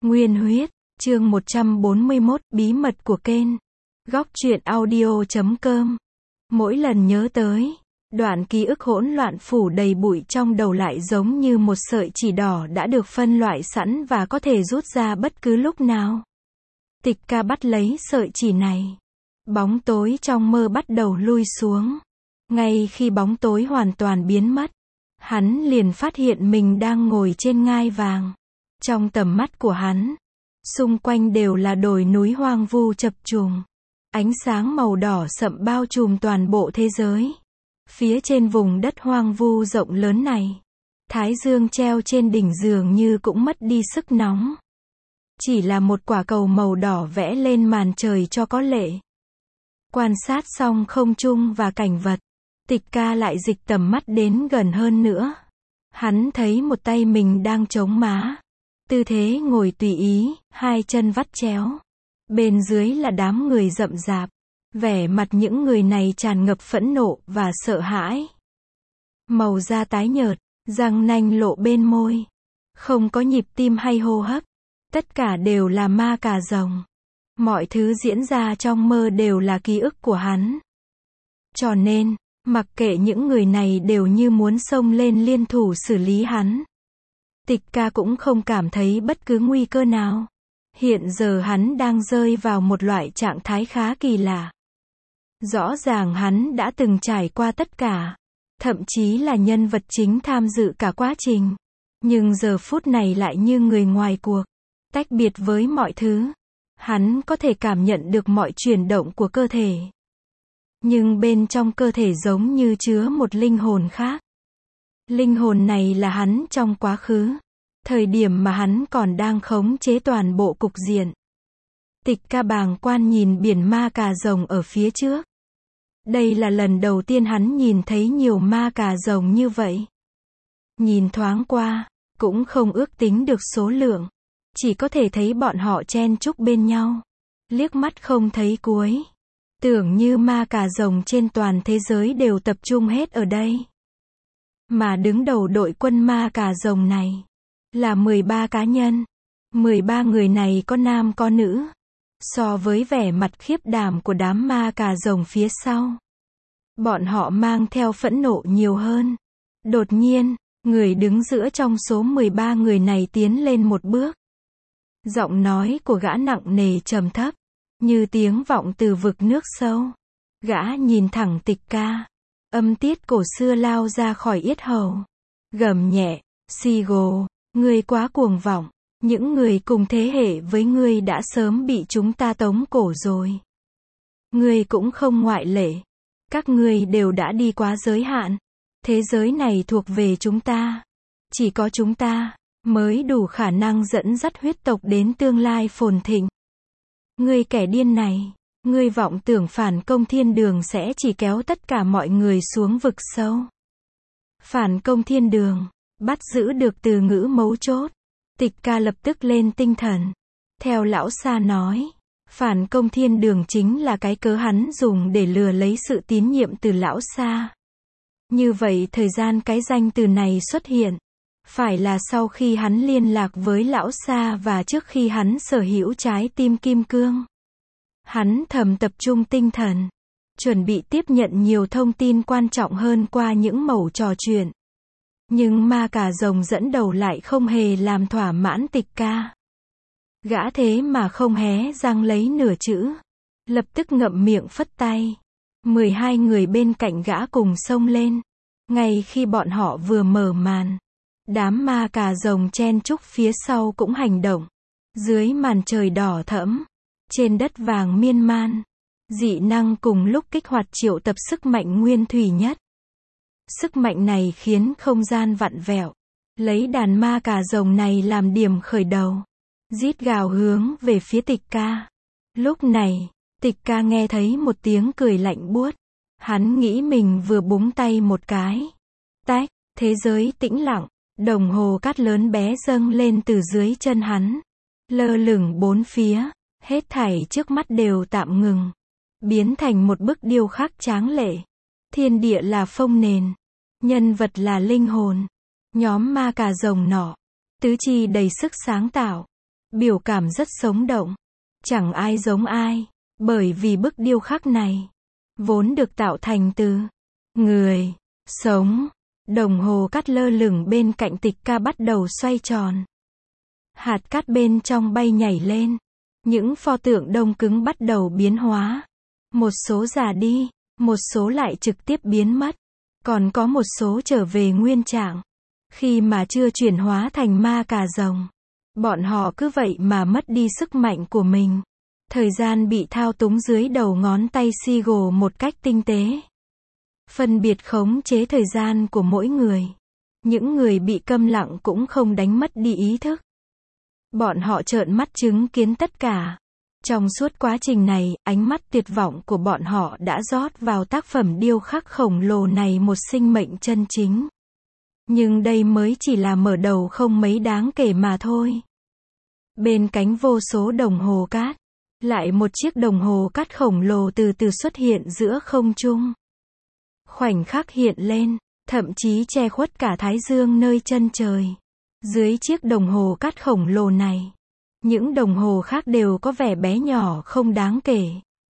Nguyên huyết, chương 141, bí mật của kênh. Góc truyện audio.com. Mỗi lần nhớ tới, đoạn ký ức hỗn loạn phủ đầy bụi trong đầu lại giống như một sợi chỉ đỏ đã được phân loại sẵn và có thể rút ra bất cứ lúc nào. Tịch ca bắt lấy sợi chỉ này. Bóng tối trong mơ bắt đầu lui xuống. Ngay khi bóng tối hoàn toàn biến mất, hắn liền phát hiện mình đang ngồi trên ngai vàng. Trong tầm mắt của hắn, xung quanh đều là đồi núi hoang vu chập trùng. Ánh sáng màu đỏ sậm bao trùm toàn bộ thế giới. Phía trên vùng đất hoang vu rộng lớn này, thái dương treo trên đỉnh dường như cũng mất đi sức nóng. Chỉ là một quả cầu màu đỏ vẽ lên màn trời cho có lệ. Quan sát xong không trung và cảnh vật, Tịch ca lại dịch tầm mắt đến gần hơn nữa. Hắn thấy một tay mình đang chống má. Tư thế ngồi tùy ý, hai chân vắt chéo. Bên dưới là đám người rậm rạp. Vẻ mặt những người này tràn ngập phẫn nộ và sợ hãi. Màu da tái nhợt, răng nanh lộ bên môi. Không có nhịp tim hay hô hấp. Tất cả đều là ma cà rồng. Mọi thứ diễn ra trong mơ đều là ký ức của hắn. Cho nên, mặc kệ những người này đều như muốn xông lên liên thủ xử lý hắn. Tịch ca cũng không cảm thấy bất cứ nguy cơ nào. Hiện giờ hắn đang rơi vào một loại trạng thái khá kỳ lạ. Rõ ràng hắn đã từng trải qua tất cả. Thậm chí là nhân vật chính tham dự cả quá trình. Nhưng giờ phút này lại như người ngoài cuộc. Tách biệt với mọi thứ. Hắn có thể cảm nhận được mọi chuyển động của cơ thể. Nhưng bên trong cơ thể giống như chứa một linh hồn khác. Linh hồn này là hắn trong quá khứ. Thời điểm mà hắn còn đang khống chế toàn bộ cục diện. Tịch ca bàng quan nhìn biển ma cà rồng ở phía trước. Đây là lần đầu tiên hắn nhìn thấy nhiều ma cà rồng như vậy. Nhìn thoáng qua, cũng không ước tính được số lượng. Chỉ có thể thấy bọn họ chen chúc bên nhau. Liếc mắt không thấy cuối. Tưởng như ma cà rồng trên toàn thế giới đều tập trung hết ở đây. Mà đứng đầu đội quân ma cà rồng này là 13 cá nhân. 13 người này có nam có nữ. So với vẻ mặt khiếp đảm của đám ma cà rồng phía sau, bọn họ mang theo phẫn nộ nhiều hơn. Đột nhiên, người đứng giữa trong số 13 người này tiến lên một bước. Giọng nói của gã nặng nề trầm thấp, như tiếng vọng từ vực nước sâu. Gã nhìn thẳng Tịch ca. Âm tiết cổ xưa lao ra khỏi yết hầu. Gầm nhẹ, Sigo, ngươi quá cuồng vọng. Những người cùng thế hệ với ngươi đã sớm bị chúng ta tống cổ rồi. Ngươi cũng không ngoại lệ. Các ngươi đều đã đi quá giới hạn. Thế giới này thuộc về chúng ta. Chỉ có chúng ta mới đủ khả năng dẫn dắt huyết tộc đến tương lai phồn thịnh. Ngươi kẻ điên này, ngươi vọng tưởng phản công thiên đường sẽ chỉ kéo tất cả mọi người xuống vực sâu. Phản công thiên đường, bắt giữ được từ ngữ mấu chốt. Tịch ca lập tức lên tinh thần. Theo lão Sa nói, phản công thiên đường chính là cái cớ hắn dùng để lừa lấy sự tín nhiệm từ lão Sa. Như vậy thời gian cái danh từ này xuất hiện, phải là sau khi hắn liên lạc với lão Sa và trước khi hắn sở hữu trái tim kim cương. Hắn thầm tập trung tinh thần, chuẩn bị tiếp nhận nhiều thông tin quan trọng hơn qua những mẩu trò chuyện. Nhưng ma cà rồng dẫn đầu lại không hề làm thỏa mãn Tịch ca. Gã thế mà không hé răng lấy nửa chữ. Lập tức ngậm miệng phất tay. 12 người bên cạnh gã cùng xông lên. Ngay khi bọn họ vừa mở màn, đám ma cà rồng chen chúc phía sau cũng hành động. Dưới màn trời đỏ thẫm, trên đất vàng miên man, dị năng cùng lúc kích hoạt triệu tập sức mạnh nguyên thủy nhất. Sức mạnh này khiến không gian vặn vẹo. Lấy đàn ma cà rồng này làm điểm khởi đầu. Rít gào hướng về phía Tịch ca. Lúc này, Tịch ca nghe thấy một tiếng cười lạnh buốt. Hắn nghĩ mình vừa búng tay một cái. Tách, thế giới tĩnh lặng. Đồng hồ cát lớn bé dâng lên từ dưới chân hắn. Lơ lửng bốn phía. Hết thảy trước mắt đều tạm ngừng. Biến thành một bức điêu khắc tráng lệ. Thiên địa là phông nền. Nhân vật là linh hồn. Nhóm ma cà rồng nọ. Tứ chi đầy sức sáng tạo. Biểu cảm rất sống động. Chẳng ai giống ai. Bởi vì bức điêu khắc này vốn được tạo thành từ người sống. Đồng hồ cát lơ lửng bên cạnh Tịch Ca bắt đầu xoay tròn. Hạt cát bên trong bay nhảy lên. Những pho tượng đông cứng bắt đầu biến hóa. Một số già đi, một số lại trực tiếp biến mất. Còn có một số trở về nguyên trạng. Khi mà chưa chuyển hóa thành ma cà rồng. Bọn họ cứ vậy mà mất đi sức mạnh của mình. Thời gian bị thao túng dưới đầu ngón tay Seagull một cách tinh tế. Phân biệt khống chế thời gian của mỗi người. Những người bị câm lặng cũng không đánh mất đi ý thức. Bọn họ trợn mắt chứng kiến tất cả. Trong suốt quá trình này, ánh mắt tuyệt vọng của bọn họ đã rót vào tác phẩm điêu khắc khổng lồ này một sinh mệnh chân chính. Nhưng đây mới chỉ là mở đầu không mấy đáng kể mà thôi. Bên cánh vô số đồng hồ cát, lại một chiếc đồng hồ cát khổng lồ từ từ xuất hiện giữa không trung. Khoảnh khắc hiện lên, thậm chí che khuất cả thái dương nơi chân trời. Dưới chiếc đồng hồ cát khổng lồ này, những đồng hồ khác đều có vẻ bé nhỏ không đáng kể.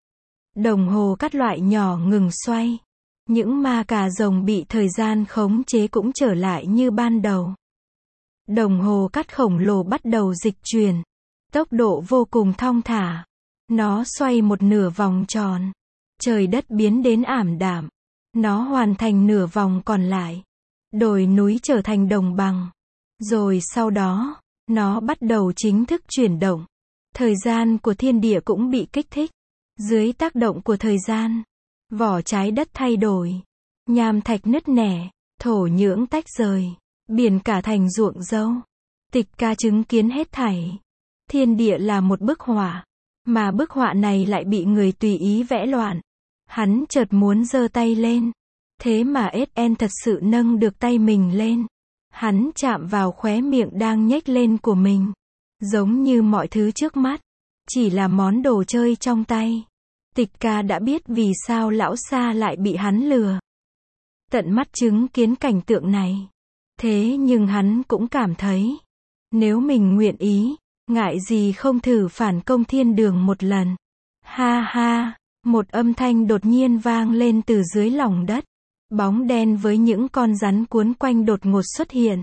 Đồng hồ cát loại nhỏ ngừng xoay. Những ma cà rồng bị thời gian khống chế cũng trở lại như ban đầu. Đồng hồ cát khổng lồ bắt đầu dịch chuyển. Tốc độ vô cùng thong thả. Nó xoay một nửa vòng tròn. Trời đất biến đến ảm đạm. Nó hoàn thành nửa vòng còn lại. Đồi núi trở thành đồng bằng. Rồi sau đó, nó bắt đầu chính thức chuyển động. Thời gian của thiên địa cũng bị kích thích. Dưới tác động của thời gian, vỏ trái đất thay đổi. Nham thạch nứt nẻ, thổ nhưỡng tách rời. Biển cả thành ruộng dâu. Tịch Ca chứng kiến hết thảy. Thiên địa là một bức họa. Mà bức họa này lại bị người tùy ý vẽ loạn. Hắn chợt muốn giơ tay lên. Thế mà SN thật sự nâng được tay mình lên. Hắn chạm vào khóe miệng đang nhếch lên của mình. Giống như mọi thứ trước mắt. Chỉ là món đồ chơi trong tay. Tịch Ca đã biết vì sao lão Sa lại bị hắn lừa. Tận mắt chứng kiến cảnh tượng này. Thế nhưng hắn cũng cảm thấy. Nếu mình nguyện ý, ngại gì không thử phản công thiên đường một lần. Ha ha, một âm thanh đột nhiên vang lên từ dưới lòng đất. Bóng đen với những con rắn cuốn quanh đột ngột xuất hiện.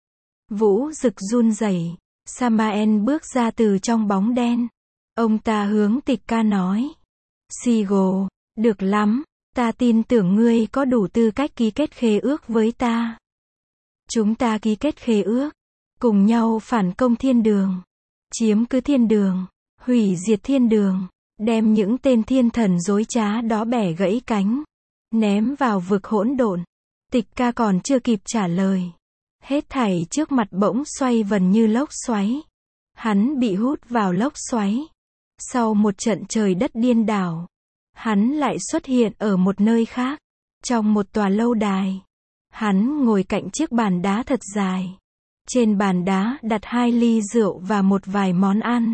Vũ Dực run rẩy. Samael bước ra từ trong bóng đen. Ông ta hướng Tịch Ca nói. Seagull, được lắm, ta tin tưởng ngươi có đủ tư cách ký kết khế ước với ta. Chúng ta ký kết khế ước, cùng nhau phản công thiên đường, chiếm cứ thiên đường, hủy diệt thiên đường, đem những tên thiên thần dối trá đó bẻ gãy cánh, ném vào vực hỗn độn. Tịch Ca còn chưa kịp trả lời. Hết thảy trước mặt bỗng xoay vần như lốc xoáy. Hắn bị hút vào lốc xoáy. Sau một trận trời đất điên đảo, hắn lại xuất hiện ở một nơi khác, trong một tòa lâu đài. Hắn ngồi cạnh chiếc bàn đá thật dài. Trên bàn đá đặt 2 ly rượu và một vài món ăn.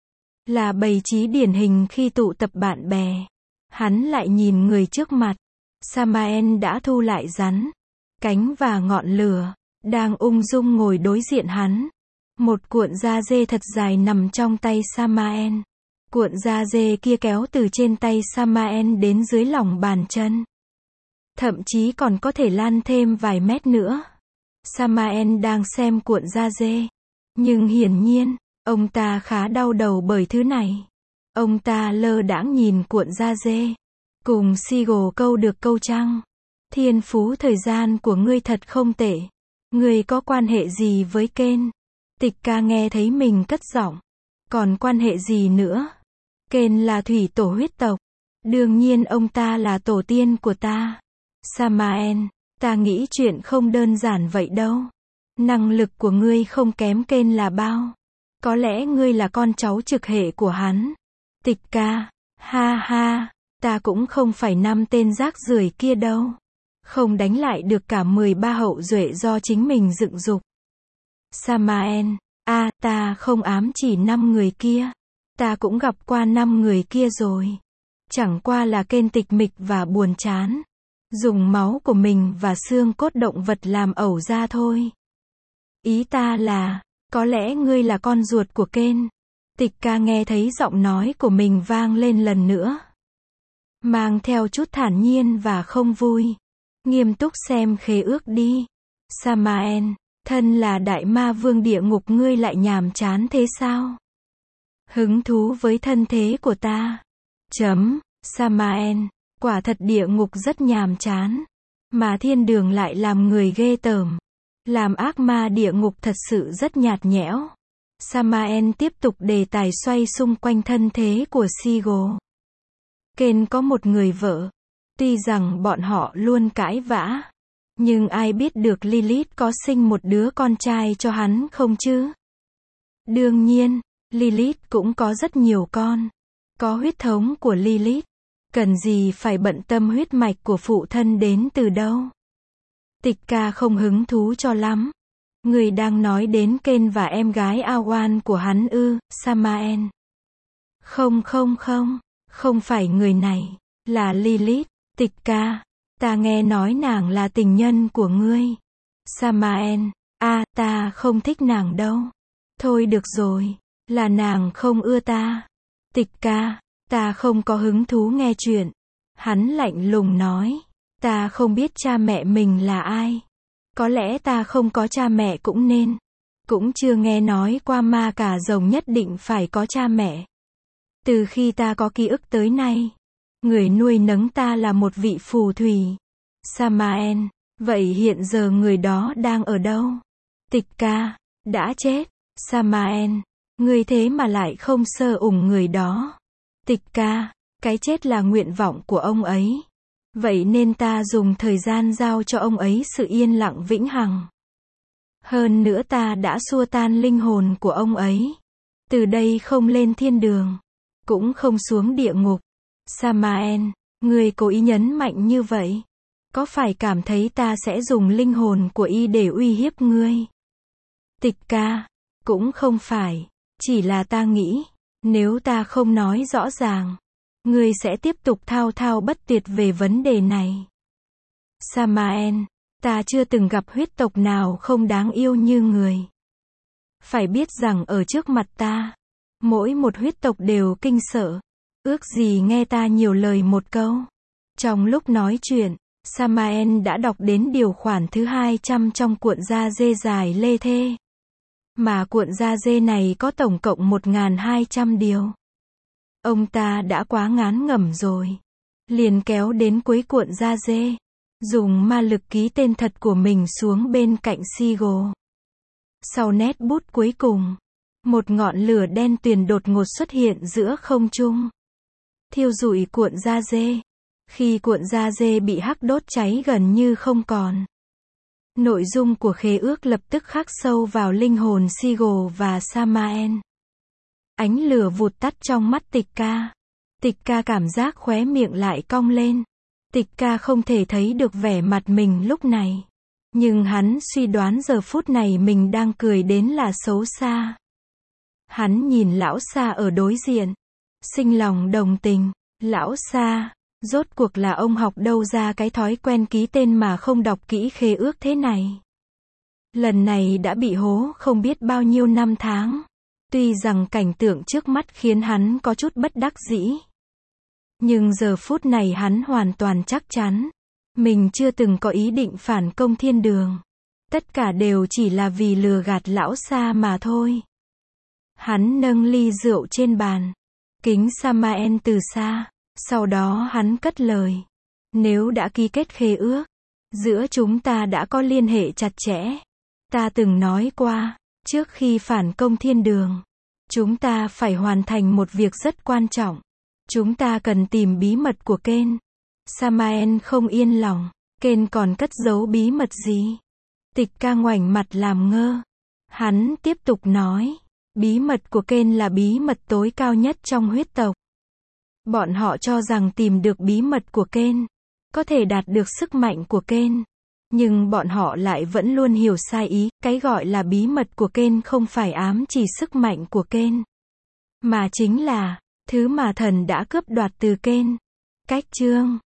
Là bày trí điển hình khi tụ tập bạn bè. Hắn lại nhìn người trước mặt. Samael đã thu lại rắn, cánh và ngọn lửa, đang ung dung ngồi đối diện hắn. Một cuộn da dê thật dài nằm trong tay Samael. Cuộn da dê kia kéo từ trên tay Samael đến dưới lòng bàn chân. Thậm chí còn có thể lan thêm vài mét nữa. Samael đang xem cuộn da dê. Nhưng hiển nhiên, ông ta khá đau đầu bởi thứ này. Ông ta lơ đãng nhìn cuộn da dê. Cùng Seagull câu được câu trăng. Thiên phú thời gian của ngươi thật không tệ. Ngươi có quan hệ gì với Kên? Tịch Ca nghe thấy mình cất giọng. Còn quan hệ gì nữa? Kên là thủy tổ huyết tộc. Đương nhiên ông ta là tổ tiên của ta. Samael, ta nghĩ chuyện không đơn giản vậy đâu. Năng lực của ngươi không kém Kên là bao. Có lẽ ngươi là con cháu trực hệ của hắn. Tịch Ca, ha ha, ta cũng không phải 5 tên rác rưởi kia đâu. Không đánh lại được cả 13 hậu duệ do chính mình dựng dục. Samael, ta không ám chỉ 5 người kia. Ta cũng gặp qua 5 người kia rồi. Chẳng qua là Kên tịch mịch và buồn chán. Dùng máu của mình và xương cốt động vật làm ẩu ra thôi. Ý ta là, Có lẽ ngươi là con ruột của Ken. Tịch ca nghe thấy giọng nói của mình vang lên lần nữa. Mang theo chút thản nhiên và không vui. Nghiêm túc xem khế ước đi. Samael, thân là đại ma vương địa ngục ngươi lại nhàm chán thế sao? Hứng thú với thân thế của ta. Samael, quả thật địa ngục rất nhàm chán. Mà thiên đường lại làm người ghê tởm. Làm ác ma địa ngục thật sự rất nhạt nhẽo. Samael tiếp tục đề tài xoay xung quanh thân thế của Seagull. Ken có một người vợ. Tuy rằng bọn họ luôn cãi vã. Nhưng ai biết được Lilith có sinh một đứa con trai cho hắn không chứ? Đương nhiên, Lilith cũng có rất nhiều con. Có huyết thống của Lilith. Cần gì phải bận tâm huyết mạch của phụ thân đến từ đâu? Tịch ca không hứng thú cho lắm. Người đang nói đến Ken và em gái Awan của hắn ư, Samael. Không phải người này, là Lilith. Tịch ca, ta nghe nói nàng là tình nhân của ngươi. Samael, ta không thích nàng đâu. Thôi được rồi, là nàng không ưa ta. Tịch ca, ta không có hứng thú nghe chuyện. Hắn lạnh lùng nói, ta không biết cha mẹ mình là ai. Có lẽ ta không có cha mẹ cũng nên. Cũng chưa nghe nói qua ma cà rồng nhất định phải có cha mẹ. Từ khi ta có ký ức tới nay, người nuôi nấng ta là một vị phù thủy. Samael, vậy hiện giờ người đó đang ở đâu? Tịch ca, đã chết. Samael, ngươi thế mà lại không sơ ủng người đó. Tịch ca, cái chết là nguyện vọng của ông ấy. Vậy nên ta dùng thời gian giao cho ông ấy sự yên lặng vĩnh hằng. Hơn nữa ta đã xua tan linh hồn của ông ấy. Từ đây không lên thiên đường, cũng không xuống địa ngục. Samael, ngươi cố ý nhấn mạnh như vậy. Có phải cảm thấy ta sẽ dùng linh hồn của y để uy hiếp ngươi? Tịch ca, cũng không phải. Chỉ là ta nghĩ, nếu ta không nói rõ ràng, ngươi sẽ tiếp tục thao thao bất tuyệt về vấn đề này. Samael, ta chưa từng gặp huyết tộc nào không đáng yêu như người. Phải biết rằng ở trước mặt ta, mỗi một huyết tộc đều kinh sợ. Ước gì nghe ta nhiều lời một câu. Trong lúc nói chuyện, Samael đã đọc đến điều khoản thứ 200 trong cuộn da dê dài lê thê. Mà cuộn da dê này có tổng cộng 1.200 điều. Ông ta đã quá ngán ngẩm rồi. Liền kéo đến cuối cuộn da dê. Dùng ma lực ký tên thật của mình xuống bên cạnh Seagull. Sau nét bút cuối cùng, một ngọn lửa đen tuyền đột ngột xuất hiện giữa không trung. Thiêu rụi cuộn da dê. Khi cuộn da dê bị hắc đốt cháy gần như không còn. Nội dung của khế ước lập tức khắc sâu vào linh hồn Seagull và Samael. Ánh lửa vụt tắt trong mắt Tịch ca. Tịch ca cảm giác khóe miệng lại cong lên. Tịch ca không thể thấy được vẻ mặt mình lúc này. Nhưng hắn suy đoán giờ phút này mình đang cười đến là xấu xa. Hắn nhìn lão Sa ở đối diện. Sinh lòng đồng tình. Lão Sa, rốt cuộc là ông học đâu ra cái thói quen ký tên mà không đọc kỹ khế ước thế này. Lần này đã bị hố không biết bao nhiêu năm tháng. Tuy rằng cảnh tượng trước mắt khiến hắn có chút bất đắc dĩ. Nhưng giờ phút này hắn hoàn toàn chắc chắn. Mình chưa từng có ý định phản công thiên đường. Tất cả đều chỉ là vì lừa gạt lão Sa mà thôi. Hắn nâng ly rượu trên bàn. Kính Samael từ xa. Sau đó hắn cất lời. Nếu đã ký kết khế ước, giữa chúng ta đã có liên hệ chặt chẽ. Ta từng nói qua, trước khi phản công thiên đường, chúng ta phải hoàn thành một việc rất quan trọng. Chúng ta cần tìm bí mật của Ken. Samael không yên lòng. Ken còn cất giấu bí mật gì? Tịch ca ngoảnh mặt làm ngơ. Hắn tiếp tục nói. Bí mật của Ken là bí mật tối cao nhất trong huyết tộc. Bọn họ cho rằng tìm được bí mật của Ken, có thể đạt được sức mạnh của Ken. Nhưng bọn họ lại vẫn luôn hiểu sai ý, cái gọi là bí mật của Ken không phải ám chỉ sức mạnh của Ken, mà chính là thứ mà thần đã cướp đoạt từ Ken. Cách chương